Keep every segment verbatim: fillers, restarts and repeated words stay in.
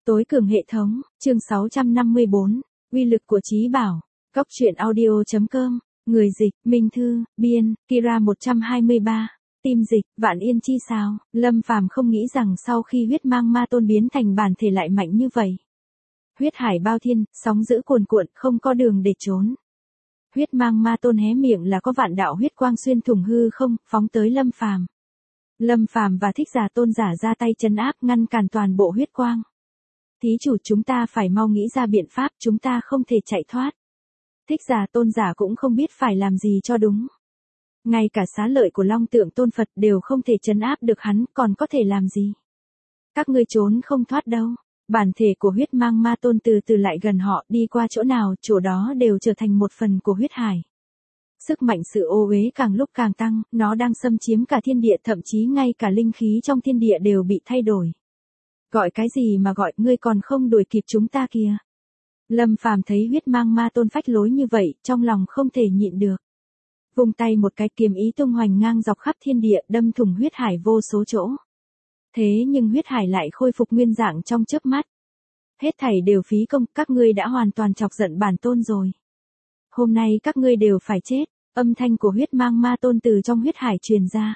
Tối cường hệ thống, chương sáu trăm năm mươi bốn, uy lực của trí bảo. Cóc truyện audio chấm com, người dịch, Minh Thư, biên, Kira một trăm hai mươi ba, tim dịch, Vạn Yên Chi sao. Lâm Phàm không nghĩ rằng sau khi huyết mang ma tôn biến thành bản thể lại mạnh như vậy. Huyết hải bao thiên, sóng dữ cuồn cuộn, không có đường để trốn. Huyết mang ma tôn hé miệng là có vạn đạo huyết quang xuyên thủng hư không, phóng tới Lâm Phàm. Lâm Phàm và Thích Giả Tôn giả ra tay trấn áp ngăn cản toàn bộ huyết quang. Thí chủ, chúng ta phải mau nghĩ ra biện pháp, chúng ta không thể chạy thoát. Thích Giả Tôn giả cũng không biết phải làm gì cho đúng. Ngay cả xá lợi của Long Tượng Tôn Phật đều không thể trấn áp được hắn, còn có thể làm gì? Các ngươi trốn không thoát đâu. Bản thể của huyết mang ma tôn từ từ lại gần họ, đi qua chỗ nào, chỗ đó đều trở thành một phần của huyết hải. Sức mạnh sự ô uế càng lúc càng tăng, nó đang xâm chiếm cả thiên địa, thậm chí ngay cả linh khí trong thiên địa đều bị thay đổi. Gọi cái gì mà gọi, ngươi còn không đuổi kịp chúng ta kìa. Lâm Phàm thấy huyết mang ma tôn phách lối như vậy, trong lòng không thể nhịn được. Vung tay một cái, kiếm ý tung hoành ngang dọc khắp thiên địa, đâm thủng huyết hải vô số chỗ. Thế nhưng huyết hải lại khôi phục nguyên dạng trong chớp mắt. Hết thảy đều phí công, các ngươi đã hoàn toàn chọc giận bản tôn rồi. Hôm nay các ngươi đều phải chết. Âm thanh của huyết mang ma tôn từ trong huyết hải truyền ra.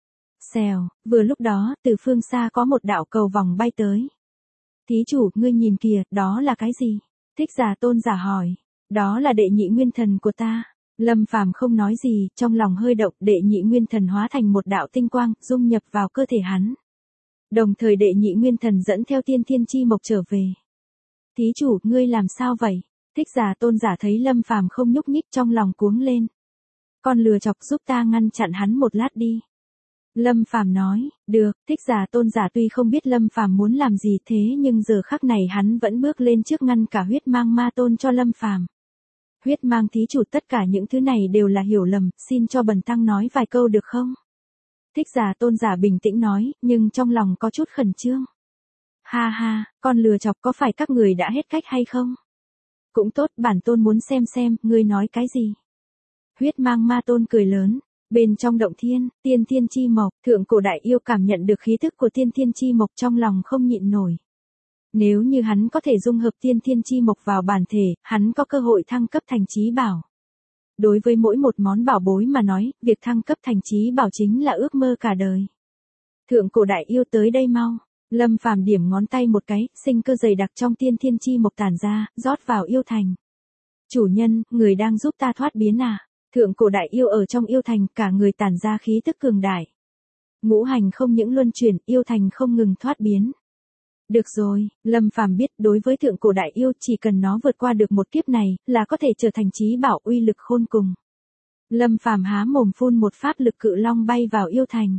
Xèo, vừa lúc đó, từ phương xa có một đạo cầu vòng bay tới. Thí chủ, ngươi nhìn kìa, đó là cái gì? Thích Giả Tôn giả hỏi. Đó là đệ nhị nguyên thần của ta. Lâm Phàm không nói gì, trong lòng hơi động, đệ nhị nguyên thần hóa thành một đạo tinh quang, dung nhập vào cơ thể hắn. Đồng thời đệ nhị nguyên thần dẫn theo tiên thiên chi mộc trở về. Thí chủ, ngươi làm sao vậy? Thích Giả Tôn giả thấy Lâm Phàm không nhúc nhích, trong lòng cuống lên. Con lừa chọc, giúp ta ngăn chặn hắn một lát đi. Lâm Phàm nói, được. Thích Giả Tôn giả tuy không biết Lâm Phàm muốn làm gì, thế nhưng giờ khắc này hắn vẫn bước lên trước ngăn cả huyết mang ma tôn cho Lâm Phàm. Huyết mang thí chủ, tất cả những thứ này đều là hiểu lầm, xin cho bần tăng nói vài câu được không? Thích Giả Tôn giả bình tĩnh nói, nhưng trong lòng có chút khẩn trương. Ha ha, con lừa chọc, có phải các người đã hết cách hay không? Cũng tốt, bản tôn muốn xem xem, ngươi nói cái gì? Huyết mang ma tôn cười lớn. Bên trong động thiên, tiên thiên chi mộc, thượng cổ đại yêu cảm nhận được khí thức của tiên thiên chi mộc, trong lòng không nhịn nổi. Nếu như hắn có thể dung hợp tiên thiên chi mộc vào bản thể, hắn có cơ hội thăng cấp thành chí bảo. Đối với mỗi một món bảo bối mà nói, việc thăng cấp thành chí bảo chính là ước mơ cả đời. Thượng cổ đại yêu, tới đây mau. Lâm Phàm điểm ngón tay một cái, sinh cơ dày đặc trong tiên thiên chi mộc tản ra, rót vào yêu thành. Chủ nhân, người đang giúp ta thoát biến à? Thượng cổ đại yêu ở trong yêu thành, cả người tản ra khí tức cường đại. Ngũ hành không những luân chuyển, yêu thành không ngừng thoát biến. Được rồi, Lâm Phàm biết đối với thượng cổ đại yêu, chỉ cần nó vượt qua được một kiếp này, là có thể trở thành chí bảo, uy lực khôn cùng. Lâm Phàm há mồm phun một pháp lực cự long bay vào yêu thành.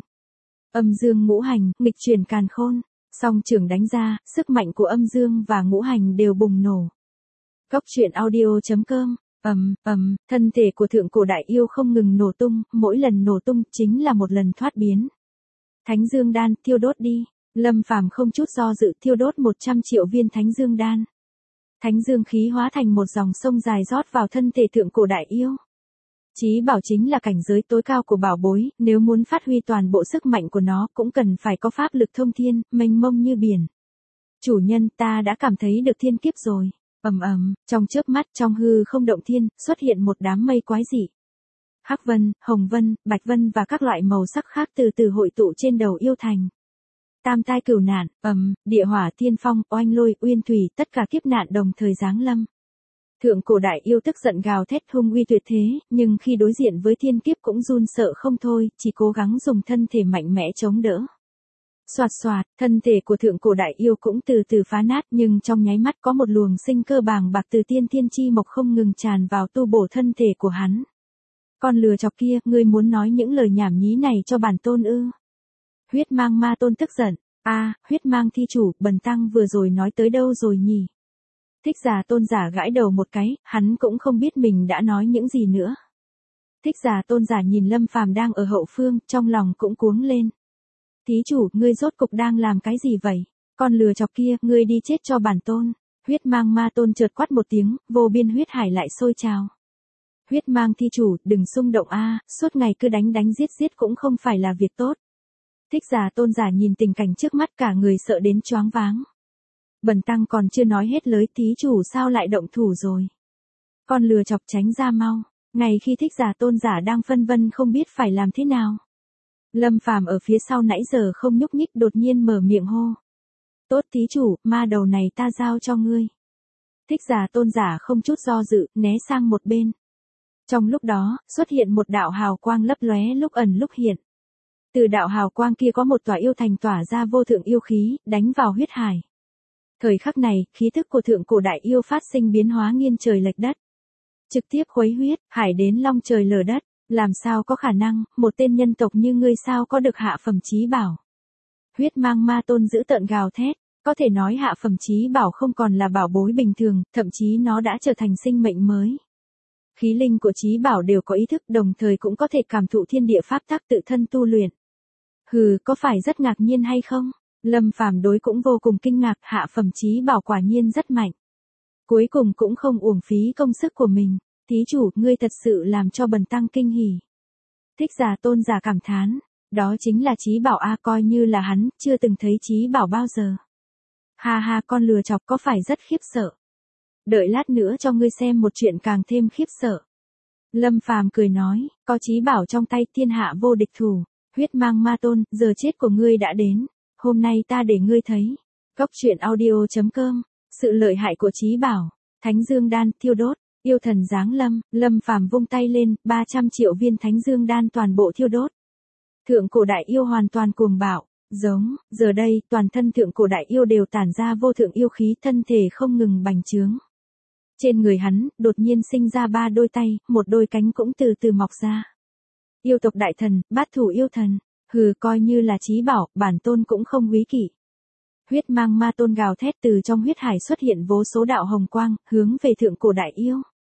Âm dương ngũ hành, nghịch chuyển càn khôn, song trưởng đánh ra, sức mạnh của âm dương và ngũ hành đều bùng nổ. Cóc truyện audio chấm com. Ầm, ầm, thân thể của thượng cổ đại yêu không ngừng nổ tung, mỗi lần nổ tung chính là một lần thoát biến. Thánh dương đan, thiêu đốt đi. Lâm Phàm không chút do dự thiêu đốt một trăm triệu viên thánh dương đan. Thánh dương khí hóa thành một dòng sông dài rót vào thân thể thượng cổ đại yêu. Chí bảo chính là cảnh giới tối cao của bảo bối, nếu muốn phát huy toàn bộ sức mạnh của nó cũng cần phải có pháp lực thông thiên, mênh mông như biển. Chủ nhân, ta đã cảm thấy được thiên kiếp rồi. Ầm ầm, trong chớp mắt, trong hư không động thiên, xuất hiện một đám mây quái dị. Hắc vân, hồng vân, bạch vân và các loại màu sắc khác từ từ hội tụ trên đầu yêu thành. Tam tai cửu nạn, ầm, địa hỏa thiên phong, oanh lôi, uyên thủy, tất cả kiếp nạn đồng thời giáng lâm. Thượng cổ đại yêu tức giận gào thét hung uy tuyệt thế, nhưng khi đối diện với thiên kiếp cũng run sợ không thôi, chỉ cố gắng dùng thân thể mạnh mẽ chống đỡ. Soạt soạt, thân thể của thượng cổ đại yêu cũng từ từ phá nát, nhưng trong nháy mắt có một luồng sinh cơ bàng bạc từ tiên thiên chi mộc không ngừng tràn vào tu bổ thân thể của hắn. Con lừa chọc kia, ngươi muốn nói những lời nhảm nhí này cho bản tôn ư? Huyết mang ma tôn tức giận. A, à, huyết mang thi chủ, bần tăng vừa rồi nói tới đâu rồi nhỉ? Thích Giả Tôn giả gãi đầu một cái, hắn cũng không biết mình đã nói những gì nữa. Thích Giả Tôn giả nhìn Lâm Phàm đang ở hậu phương, trong lòng cũng cuống lên. Thí chủ, ngươi rốt cục đang làm cái gì vậy? Con lừa chọc kia, ngươi đi chết cho bản tôn. Huyết mang ma tôn chợt quát một tiếng, vô biên huyết hải lại sôi trào. Huyết mang thi chủ, đừng xung động a, à, suốt ngày cứ đánh đánh giết giết cũng không phải là việc tốt. Thích Giả Tôn giả nhìn tình cảnh trước mắt, cả người sợ đến choáng váng. Bần tăng còn chưa nói hết lời, thí chủ sao lại động thủ rồi? Con lừa chọc tránh ra mau. Ngay khi Thích Giả Tôn giả đang phân vân không biết phải làm thế nào, Lâm Phàm ở phía sau nãy giờ không nhúc nhích đột nhiên mở miệng hô. Tốt thí chủ, ma đầu này ta giao cho ngươi. Thích Giả Tôn giả không chút do dự, né sang một bên. Trong lúc đó, xuất hiện một đạo hào quang lấp lóe lúc ẩn lúc hiện. Từ đạo hào quang kia có một tòa yêu thành tỏa ra vô thượng yêu khí, đánh vào huyết hải. Thời khắc này, khí thức của thượng cổ đại yêu phát sinh biến hóa nghiêng trời lệch đất. Trực tiếp khuấy huyết, hải đến long trời lở đất. Làm sao có khả năng, một tên nhân tộc như ngươi sao có được hạ phẩm chí bảo? Huyết mang ma tôn giữ tợn gào thét, có thể nói hạ phẩm chí bảo không còn là bảo bối bình thường, thậm chí nó đã trở thành sinh mệnh mới. Khí linh của chí bảo đều có ý thức, đồng thời cũng có thể cảm thụ thiên địa pháp tắc tự thân tu luyện. Hừ, có phải rất ngạc nhiên hay không? Lâm Phàm đối cũng vô cùng kinh ngạc, hạ phẩm chí bảo quả nhiên rất mạnh. Cuối cùng cũng không uổng phí công sức của mình. Thí chủ, ngươi thật sự làm cho bần tăng kinh hỉ. Thích Giả Tôn giả cảm thán, đó chính là chí bảo a, coi như là hắn, chưa từng thấy chí bảo bao giờ. Ha ha, con lừa chọc có phải rất khiếp sợ? Đợi lát nữa cho ngươi xem một chuyện càng thêm khiếp sợ. Lâm Phàm cười nói, có chí bảo trong tay thiên hạ vô địch thủ, huyết mang ma tôn, giờ chết của ngươi đã đến, hôm nay ta để ngươi thấy. Góc truyện audio chấm com, sự lợi hại của chí bảo, Thánh Dương Đan, thiêu đốt. Yêu thần giáng lâm, Lâm Phàm vung tay lên, ba trăm triệu viên Thánh Dương Đan toàn bộ thiêu đốt. Thượng cổ đại yêu hoàn toàn cuồng bạo, giống, giờ đây, toàn thân thượng cổ đại yêu đều tản ra vô thượng yêu khí, thân thể không ngừng bành trướng. Trên người hắn, đột nhiên sinh ra ba đôi tay, một đôi cánh cũng từ từ mọc ra. Yêu tộc đại thần, bát thủ yêu thần, hừ, coi như là chí bảo, bản tôn cũng không quý kỷ. Huyết mang ma tôn gào thét, từ trong huyết hải xuất hiện vô số đạo hồng quang, hướng về thượng cổ đại yêu.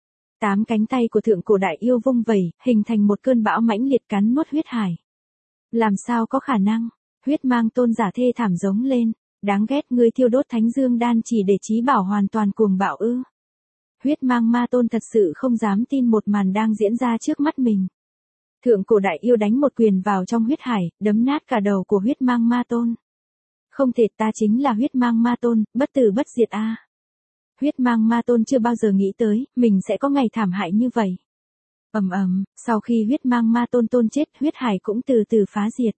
Tám cánh tay của thượng cổ đại yêu vung vẩy, hình thành một cơn bão mãnh liệt cắn nuốt huyết hải. Làm sao có khả năng? Huyết mang tôn giả thê thảm giống lên, đáng ghét, ngươi thiêu đốt Thánh Dương Đan chỉ để chí bảo hoàn toàn cuồng bạo ư? Huyết mang ma tôn thật sự không dám tin một màn đang diễn ra trước mắt mình. Thượng cổ đại yêu đánh một quyền vào trong huyết hải, đấm nát cả đầu của huyết mang ma tôn. Không thể, ta chính là huyết mang ma tôn, bất tử bất diệt a. À. Huyết mang ma tôn chưa bao giờ nghĩ tới, mình sẽ có ngày thảm hại như vậy. Ầm ầm, sau khi huyết mang ma tôn tôn chết, huyết hải cũng từ từ phá diệt.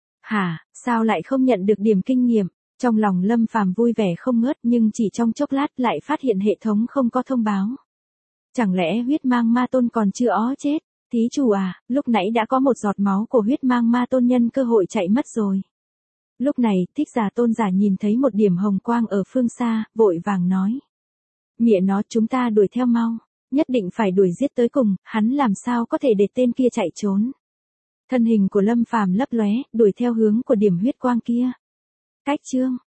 Hả, sao lại không nhận được điểm kinh nghiệm? Trong lòng Lâm Phàm vui vẻ không ngớt, nhưng chỉ trong chốc lát lại phát hiện hệ thống không có thông báo. Chẳng lẽ huyết mang ma tôn còn chưa ó chết? Thí chủ à, lúc nãy đã có một giọt máu của huyết mang ma tôn nhân cơ hội chạy mất rồi. Lúc này, Thích Giả Tôn giả nhìn thấy một điểm hồng quang ở phương xa, vội vàng nói. Mẹ nó, chúng ta đuổi theo mau, nhất định phải đuổi giết tới cùng, hắn làm sao có thể để tên kia chạy trốn. Thân hình của Lâm Phàm lấp lóe, đuổi theo hướng của điểm huyết quang kia. Cách chương